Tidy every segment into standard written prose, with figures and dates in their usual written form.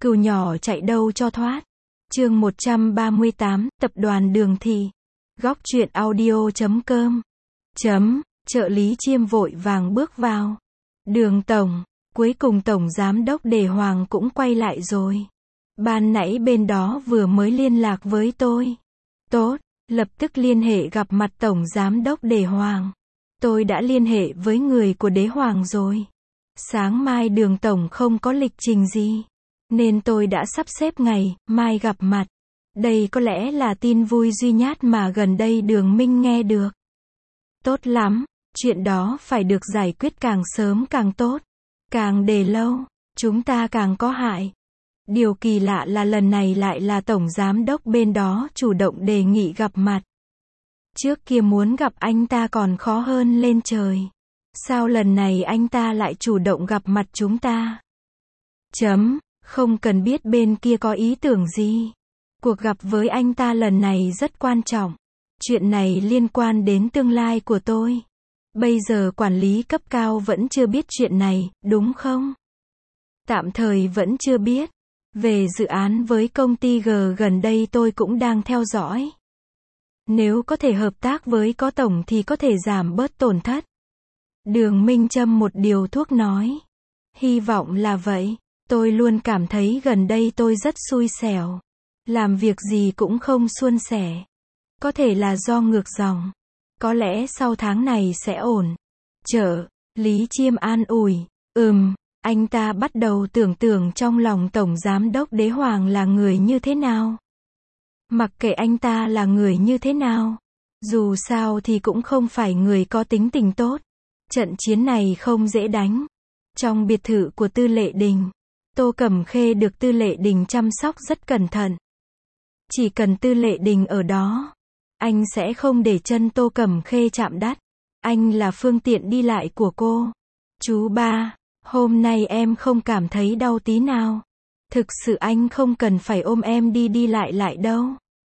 Cừu nhỏ chạy đâu cho thoát. Chương 138, Tập đoàn Đường Thị. Góc truyện audio.com. Trợ lý Chiêm vội vàng bước vào. Đường tổng, cuối cùng tổng giám đốc Đề Hoàng cũng quay lại rồi. Ban nãy bên đó vừa mới liên lạc với tôi. Tốt, lập tức liên hệ gặp mặt tổng giám đốc Đề Hoàng. Tôi đã liên hệ với người của Đế Hoàng rồi. Sáng mai Đường tổng không có lịch trình gì, nên tôi đã sắp xếp ngày mai gặp mặt. Đây có lẽ là tin vui duy nhất mà gần đây Đường Minh nghe được. Tốt lắm, chuyện đó phải được giải quyết càng sớm càng tốt. Càng để lâu, chúng ta càng có hại. Điều kỳ lạ là lần này lại là tổng giám đốc bên đó chủ động đề nghị gặp mặt. Trước kia muốn gặp anh ta còn khó hơn lên trời. Sao lần này anh ta lại chủ động gặp mặt chúng ta? Không cần biết bên kia có ý tưởng gì. Cuộc gặp với anh ta lần này rất quan trọng. Chuyện này liên quan đến tương lai của tôi. Bây giờ quản lý cấp cao vẫn chưa biết chuyện này, đúng không? Tạm thời vẫn chưa biết. Về dự án với công ty G gần đây tôi cũng đang theo dõi. Nếu có thể hợp tác với có tổng thì có thể giảm bớt tổn thất. Đường Minh châm một điều thuốc nói. Hy vọng là vậy. Tôi luôn cảm thấy gần đây tôi rất xui xẻo. Làm việc gì cũng không suôn sẻ. Có thể là do ngược dòng. Có lẽ sau tháng này sẽ ổn. Lý Chiêm an ủi. Anh ta bắt đầu tưởng tượng trong lòng tổng giám đốc Đế Hoàng là người như thế nào. Mặc kệ anh ta là người như thế nào, dù sao thì cũng không phải người có tính tình tốt. Trận chiến này không dễ đánh. Trong biệt thự của Tư Lệ Đình, Tô Cẩm Khê được Tư Lệ Đình chăm sóc rất cẩn thận. Chỉ cần Tư Lệ Đình ở đó, anh sẽ không để chân Tô Cẩm Khê chạm đất. Anh là phương tiện đi lại của cô. Chú ba, hôm nay em không cảm thấy đau tí nào. Thực sự anh không cần phải ôm em đi lại đâu.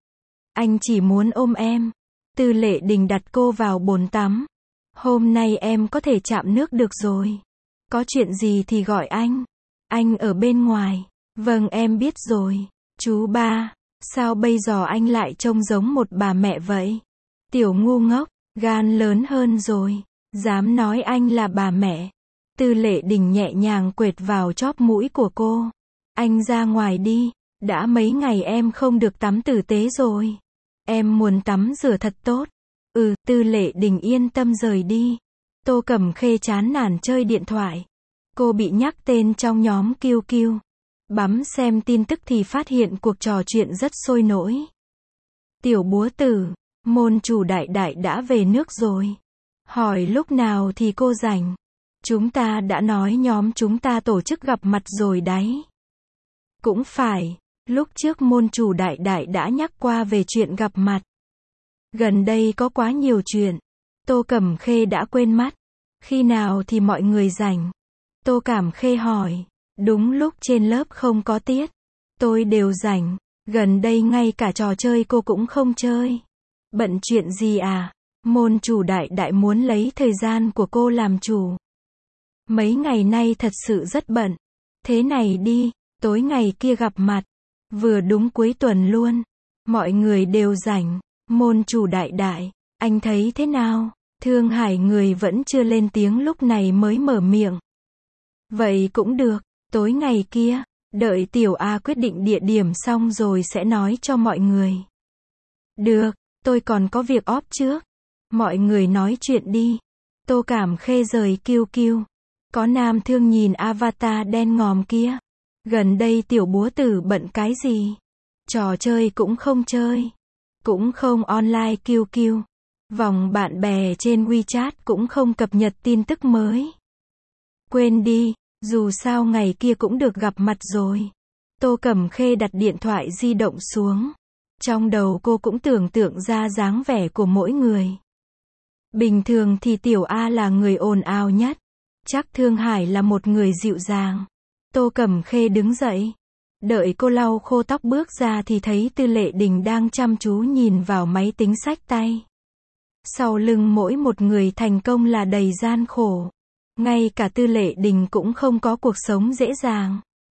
Anh chỉ muốn ôm em. Tư Lệ Đình đặt cô vào bồn tắm. Hôm nay em có thể chạm nước được rồi. Có chuyện gì thì gọi anh. Anh ở bên ngoài. Vâng em biết rồi. Chú ba, sao bây giờ anh lại trông giống một bà mẹ vậy? Tiểu ngu ngốc, gan lớn hơn rồi. Dám nói anh là bà mẹ. Tư Lệ Đình nhẹ nhàng quệt vào chóp mũi của cô. Anh ra ngoài đi. Đã mấy ngày em không được tắm tử tế rồi. Em muốn tắm rửa thật tốt. Tư Lệ Đình yên tâm rời đi. Tô Cẩm Khê chán nản chơi điện thoại. Cô bị nhắc tên trong nhóm QQ. Bấm xem tin tức thì phát hiện cuộc trò chuyện rất sôi nổi. Tiểu búa tử, môn chủ đại đại đã về nước rồi. Hỏi lúc nào thì cô rảnh. Chúng ta đã nói nhóm chúng ta tổ chức gặp mặt rồi đấy. Cũng phải, lúc trước môn chủ đại đại đã nhắc qua về chuyện gặp mặt. Gần đây có quá nhiều chuyện. Tô Cẩm Khê đã quên mất. Khi nào thì mọi người rảnh? Tô Cẩm Khê hỏi. Đúng lúc trên lớp không có tiết. Tôi đều rảnh. Gần đây ngay cả trò chơi cô cũng không chơi. Bận chuyện gì à? Môn chủ đại đại muốn lấy thời gian của cô làm chủ. Mấy ngày nay thật sự rất bận. Thế này đi, tối ngày kia gặp mặt. Vừa đúng cuối tuần luôn. Mọi người đều rảnh. Môn chủ đại đại, anh thấy thế nào? Thương Hải người vẫn chưa lên tiếng lúc này mới mở miệng. Vậy cũng được, tối ngày kia, đợi Tiểu A quyết định địa điểm xong rồi sẽ nói cho mọi người. Được, tôi còn có việc off trước. Mọi người nói chuyện đi. Tô Cẩm Khê rời QQ. Có nam thương nhìn avatar đen ngòm kia. Gần đây tiểu búa tử bận cái gì? Trò chơi cũng không chơi. Cũng không online QQ. Vòng bạn bè trên WeChat cũng không cập nhật tin tức mới. Quên đi, dù sao ngày kia cũng được gặp mặt rồi. Tô Cẩm Khê đặt điện thoại di động xuống. Trong đầu cô cũng tưởng tượng ra dáng vẻ của mỗi người. Bình thường thì Tiểu A là người ồn ào nhất. Chắc Thương Hải là một người dịu dàng. Tô Cẩm Khê đứng dậy. Đợi cô lau khô tóc bước ra thì thấy Tư Lệ Đình đang chăm chú nhìn vào máy tính xách tay. Sau lưng mỗi một người thành công là đầy gian khổ. Ngay cả Tư Lệ Đình cũng không có cuộc sống dễ dàng.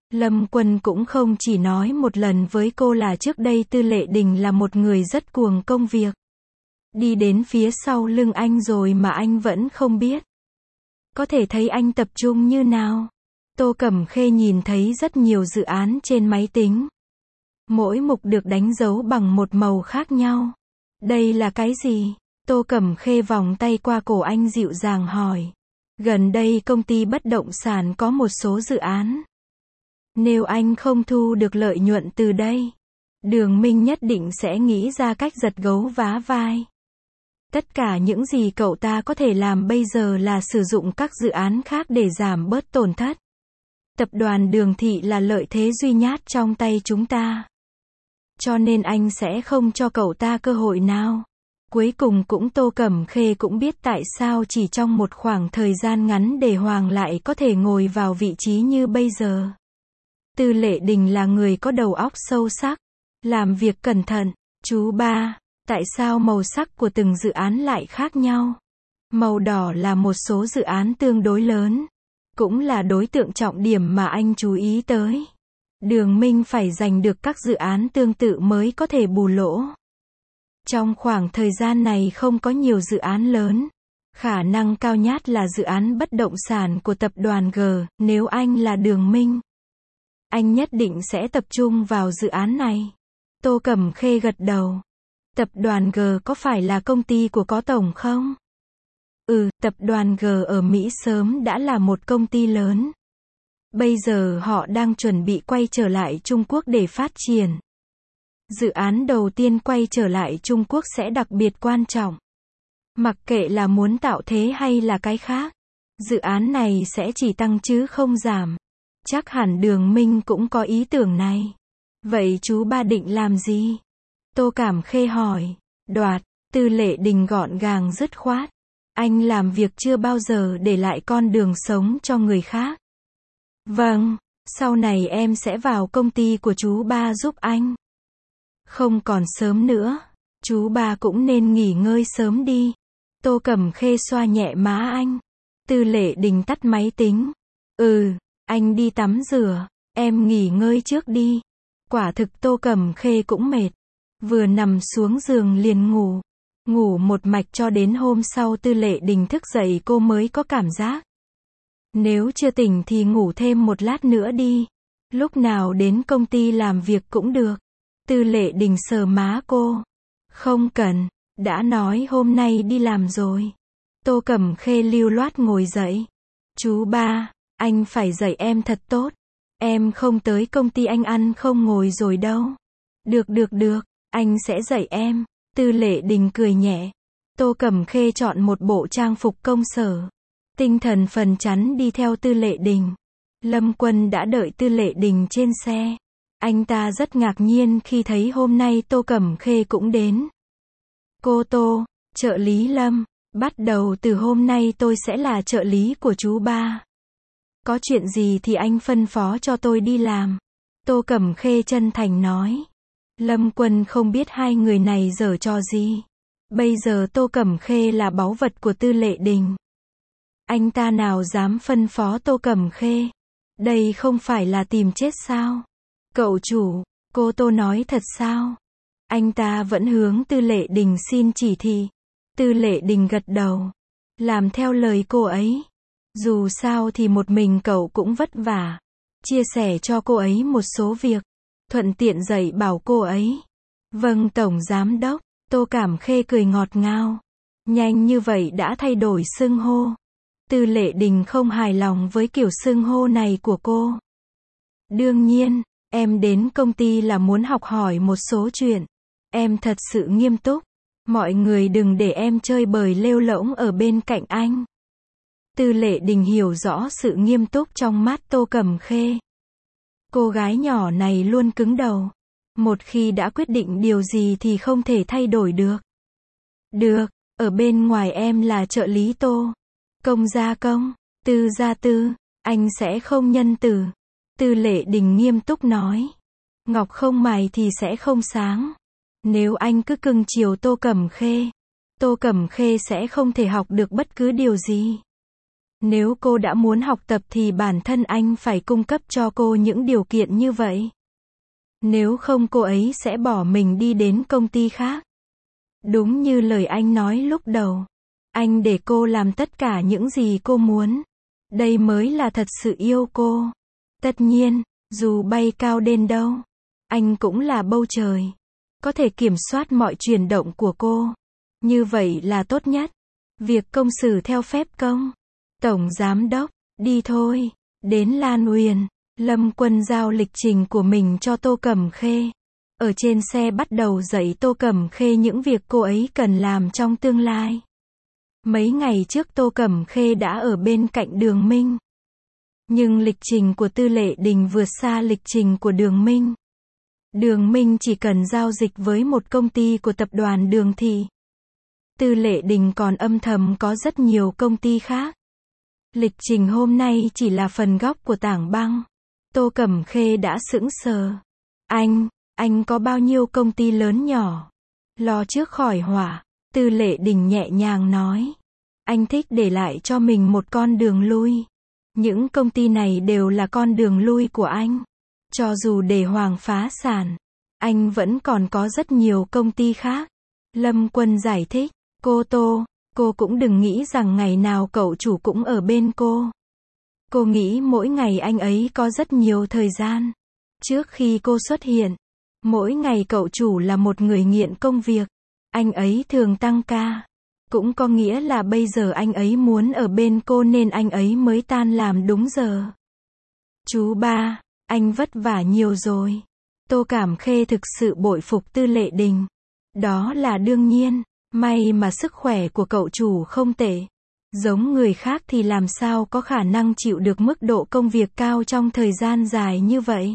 Lâm Quân cũng không chỉ nói một lần với cô là trước đây Tư Lệ Đình là một người rất cuồng công việc. Đi đến phía sau lưng anh rồi mà anh vẫn không biết. Có thể thấy anh tập trung như nào. Tô Cẩm Khê nhìn thấy rất nhiều dự án trên máy tính. Mỗi mục được đánh dấu bằng một màu khác nhau. Đây là cái gì? Tô Cẩm Khê vòng tay qua cổ anh dịu dàng hỏi. Gần đây công ty bất động sản có một số dự án. Nếu anh không thu được lợi nhuận từ đây, Đường Minh nhất định sẽ nghĩ ra cách giật gấu vá vai. Tất cả những gì cậu ta có thể làm bây giờ là sử dụng các dự án khác để giảm bớt tổn thất. Tập đoàn Đường Thị là lợi thế duy nhất trong tay chúng ta. Cho nên anh sẽ không cho cậu ta cơ hội nào. Cuối cùng cũng Tô Cẩm Khê cũng biết tại sao chỉ trong một khoảng thời gian ngắn Đề Hoàng lại có thể ngồi vào vị trí như bây giờ. Tư Lệ Đình là người có đầu óc sâu sắc, làm việc cẩn thận. Chú ba, tại sao màu sắc của từng dự án lại khác nhau? Màu đỏ là một số dự án tương đối lớn, cũng là đối tượng trọng điểm mà anh chú ý tới. Đường Minh phải giành được các dự án tương tự mới có thể bù lỗ. Trong khoảng thời gian này không có nhiều dự án lớn. Khả năng cao nhất là dự án bất động sản của tập đoàn G, nếu anh là Đường Minh. Anh nhất định sẽ tập trung vào dự án này. Tô Cẩm Khê gật đầu. Tập đoàn G có phải là công ty của có tổng không? Tập đoàn G ở Mỹ sớm đã là một công ty lớn. Bây giờ họ đang chuẩn bị quay trở lại Trung Quốc để phát triển. Dự án đầu tiên quay trở lại Trung Quốc sẽ đặc biệt quan trọng. Mặc kệ là muốn tạo thế hay là cái khác, dự án này sẽ chỉ tăng chứ không giảm. Chắc hẳn Đường Minh cũng có ý tưởng này. Vậy chú ba định làm gì? Tô Cẩm Khê hỏi. Đoạt. Tư Lệ Đình gọn gàng dứt khoát. Anh làm việc chưa bao giờ để lại con đường sống cho người khác. Vâng, sau này em sẽ vào công ty của chú ba giúp anh. Không còn sớm nữa, chú ba cũng nên nghỉ ngơi sớm đi. Tô Cẩm Khê xoa nhẹ má anh. Tư Lệ Đình tắt máy tính. Anh đi tắm rửa, em nghỉ ngơi trước đi. Quả thực Tô Cẩm Khê cũng mệt. Vừa nằm xuống giường liền ngủ. Ngủ một mạch cho đến hôm sau Tư Lệ Đình thức dậy cô mới có cảm giác. Nếu chưa tỉnh thì ngủ thêm một lát nữa đi. Lúc nào đến công ty làm việc cũng được. Tư Lệ Đình sờ má cô. Không cần, đã nói hôm nay đi làm rồi. Tô Cẩm Khê lưu loát ngồi dậy. Chú ba, anh phải dạy em thật tốt. Em không tới công ty anh ăn không ngồi rồi đâu. Được, anh sẽ dạy em. Tư Lệ Đình cười nhẹ. Tô Cẩm Khê chọn một bộ trang phục công sở. Tinh thần phấn chấn đi theo Tư Lệ Đình. Lâm Quân đã đợi Tư Lệ Đình trên xe. Anh ta rất ngạc nhiên khi thấy hôm nay Tô Cẩm Khê cũng đến. Cô Tô, trợ lý Lâm, bắt đầu từ hôm nay tôi sẽ là trợ lý của chú ba. Có chuyện gì thì anh phân phó cho tôi đi làm. Tô Cẩm Khê chân thành nói. Lâm Quân không biết hai người này giở trò gì. Bây giờ Tô Cẩm Khê là báu vật của Tư Lệ Đình. Anh ta nào dám phân phó Tô Cẩm Khê. Đây không phải là tìm chết sao? Cậu chủ, cô Tô nói thật sao? Anh ta vẫn hướng Tư Lệ Đình xin chỉ thị. Tư Lệ Đình gật đầu. Làm theo lời cô ấy. Dù sao thì một mình cậu cũng vất vả. Chia sẻ cho cô ấy một số việc. Thuận tiện dạy bảo cô ấy. Vâng Tổng Giám Đốc. Tô Cẩm Khê cười ngọt ngào. Nhanh như vậy đã thay đổi xưng hô. Tư Lệ Đình không hài lòng với kiểu xưng hô này của cô. Đương nhiên, em đến công ty là muốn học hỏi một số chuyện. Em thật sự nghiêm túc. Mọi người đừng để em chơi bời lêu lỗng ở bên cạnh anh. Tư Lệ Đình hiểu rõ sự nghiêm túc trong mắt Tô Cẩm Khê. Cô gái nhỏ này luôn cứng đầu. Một khi đã quyết định điều gì thì không thể thay đổi được. Được, ở bên ngoài em là trợ lý Tô. Công gia công, tư gia tư, anh sẽ không nhân từ. Tư Lệ Đình nghiêm túc nói. Ngọc không mài thì sẽ không sáng. Nếu anh cứ cưng chiều Tô Cẩm Khê, Tô Cẩm Khê sẽ không thể học được bất cứ điều gì. Nếu cô đã muốn học tập thì bản thân anh phải cung cấp cho cô những điều kiện như vậy. Nếu không cô ấy sẽ bỏ mình đi đến công ty khác. Đúng như lời anh nói lúc đầu. Anh để cô làm tất cả những gì cô muốn. Đây mới là thật sự yêu cô. Tất nhiên, dù bay cao đến đâu, anh cũng là bầu trời. Có thể kiểm soát mọi chuyển động của cô. Như vậy là tốt nhất. Việc công xử theo phép công. Tổng giám đốc, đi thôi. Đến Lan Uyển, Lâm Quân giao lịch trình của mình cho Tô Cẩm Khê. Ở trên xe bắt đầu dạy Tô Cẩm Khê những việc cô ấy cần làm trong tương lai. Mấy ngày trước Tô Cẩm Khê đã ở bên cạnh Đường Minh. Nhưng lịch trình của Tư Lệ Đình vượt xa lịch trình của Đường Minh. Đường Minh chỉ cần giao dịch với một công ty của tập đoàn Đường Thị. Tư Lệ Đình còn âm thầm có rất nhiều công ty khác. Lịch trình hôm nay chỉ là phần gốc của tảng băng. Tô Cẩm Khê đã sững sờ. Anh có bao nhiêu công ty lớn nhỏ? Lo trước khỏi hỏa. Tư Lệ Đình nhẹ nhàng nói. Anh thích để lại cho mình một con đường lui. Những công ty này đều là con đường lui của anh. Cho dù để Hoàng phá sản, anh vẫn còn có rất nhiều công ty khác. Lâm Quân giải thích. Cô cũng đừng nghĩ rằng ngày nào cậu chủ cũng ở bên cô. Cô nghĩ mỗi ngày anh ấy có rất nhiều thời gian. Trước khi cô xuất hiện, mỗi ngày cậu chủ là một người nghiện công việc. Anh ấy thường tăng ca. Cũng có nghĩa là bây giờ anh ấy muốn ở bên cô nên anh ấy mới tan làm đúng giờ. Chú ba, anh vất vả nhiều rồi. Tô Cẩm Khê thực sự bội phục Tư Lệ Đình. Đó là đương nhiên. May mà sức khỏe của cậu chủ không tệ. Giống người khác thì làm sao có khả năng chịu được mức độ công việc cao trong thời gian dài như vậy.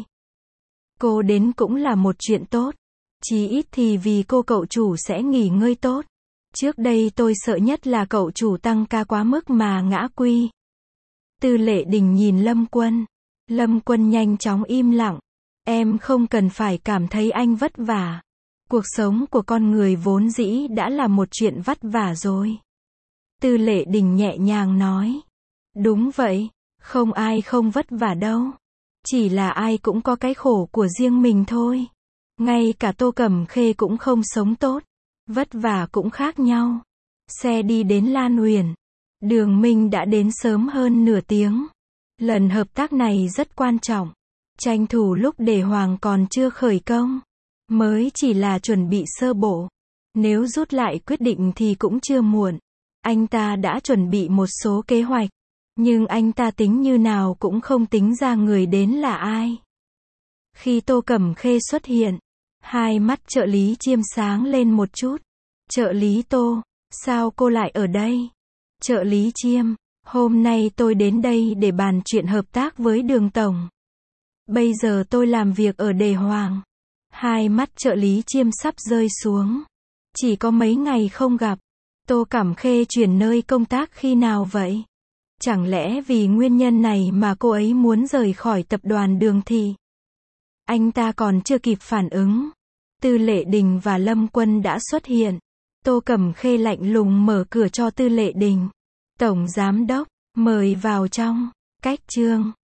Cô đến cũng là một chuyện tốt. Chí ít thì vì cậu chủ sẽ nghỉ ngơi tốt. Trước đây tôi sợ nhất là cậu chủ tăng ca quá mức mà ngã quy. Tư Lệ Đình nhìn Lâm Quân. Lâm Quân nhanh chóng im lặng. Em không cần phải cảm thấy anh vất vả. Cuộc sống của con người vốn dĩ đã là một chuyện vất vả rồi. Tư Lệ Đình nhẹ nhàng nói. Đúng vậy, không ai không vất vả đâu. Chỉ là ai cũng có cái khổ của riêng mình thôi. Ngay cả Tô Cẩm Khê cũng không sống tốt. Vất vả cũng khác nhau. Xe đi đến Lan Uyển. Đường Minh đã đến sớm hơn nửa tiếng. Lần hợp tác này rất quan trọng. Tranh thủ lúc để Hoàng còn chưa khởi công. Mới chỉ là chuẩn bị sơ bộ. Nếu rút lại quyết định thì cũng chưa muộn. Anh ta đã chuẩn bị một số kế hoạch. Nhưng anh ta tính như nào cũng không tính ra người đến là ai. Khi Tô Cẩm Khê xuất hiện, hai mắt trợ lý Chiêm sáng lên một chút. Trợ lý Tô, sao cô lại ở đây? Trợ lý Chiêm, hôm nay tôi đến đây để bàn chuyện hợp tác với Đường Tổng. Bây giờ tôi làm việc ở Đề Hoàng. Hai mắt trợ lý Chiêm sắp rơi xuống. Chỉ có mấy ngày không gặp. Tô Cẩm Khê chuyển nơi công tác khi nào vậy? Chẳng lẽ vì nguyên nhân này mà cô ấy muốn rời khỏi tập đoàn Đường Thị? Anh ta còn chưa kịp phản ứng. Tư Lệ Đình và Lâm Quân đã xuất hiện. Tô Cẩm Khê lạnh lùng mở cửa cho Tư Lệ Đình. Tổng giám đốc, mời vào trong. Cách chương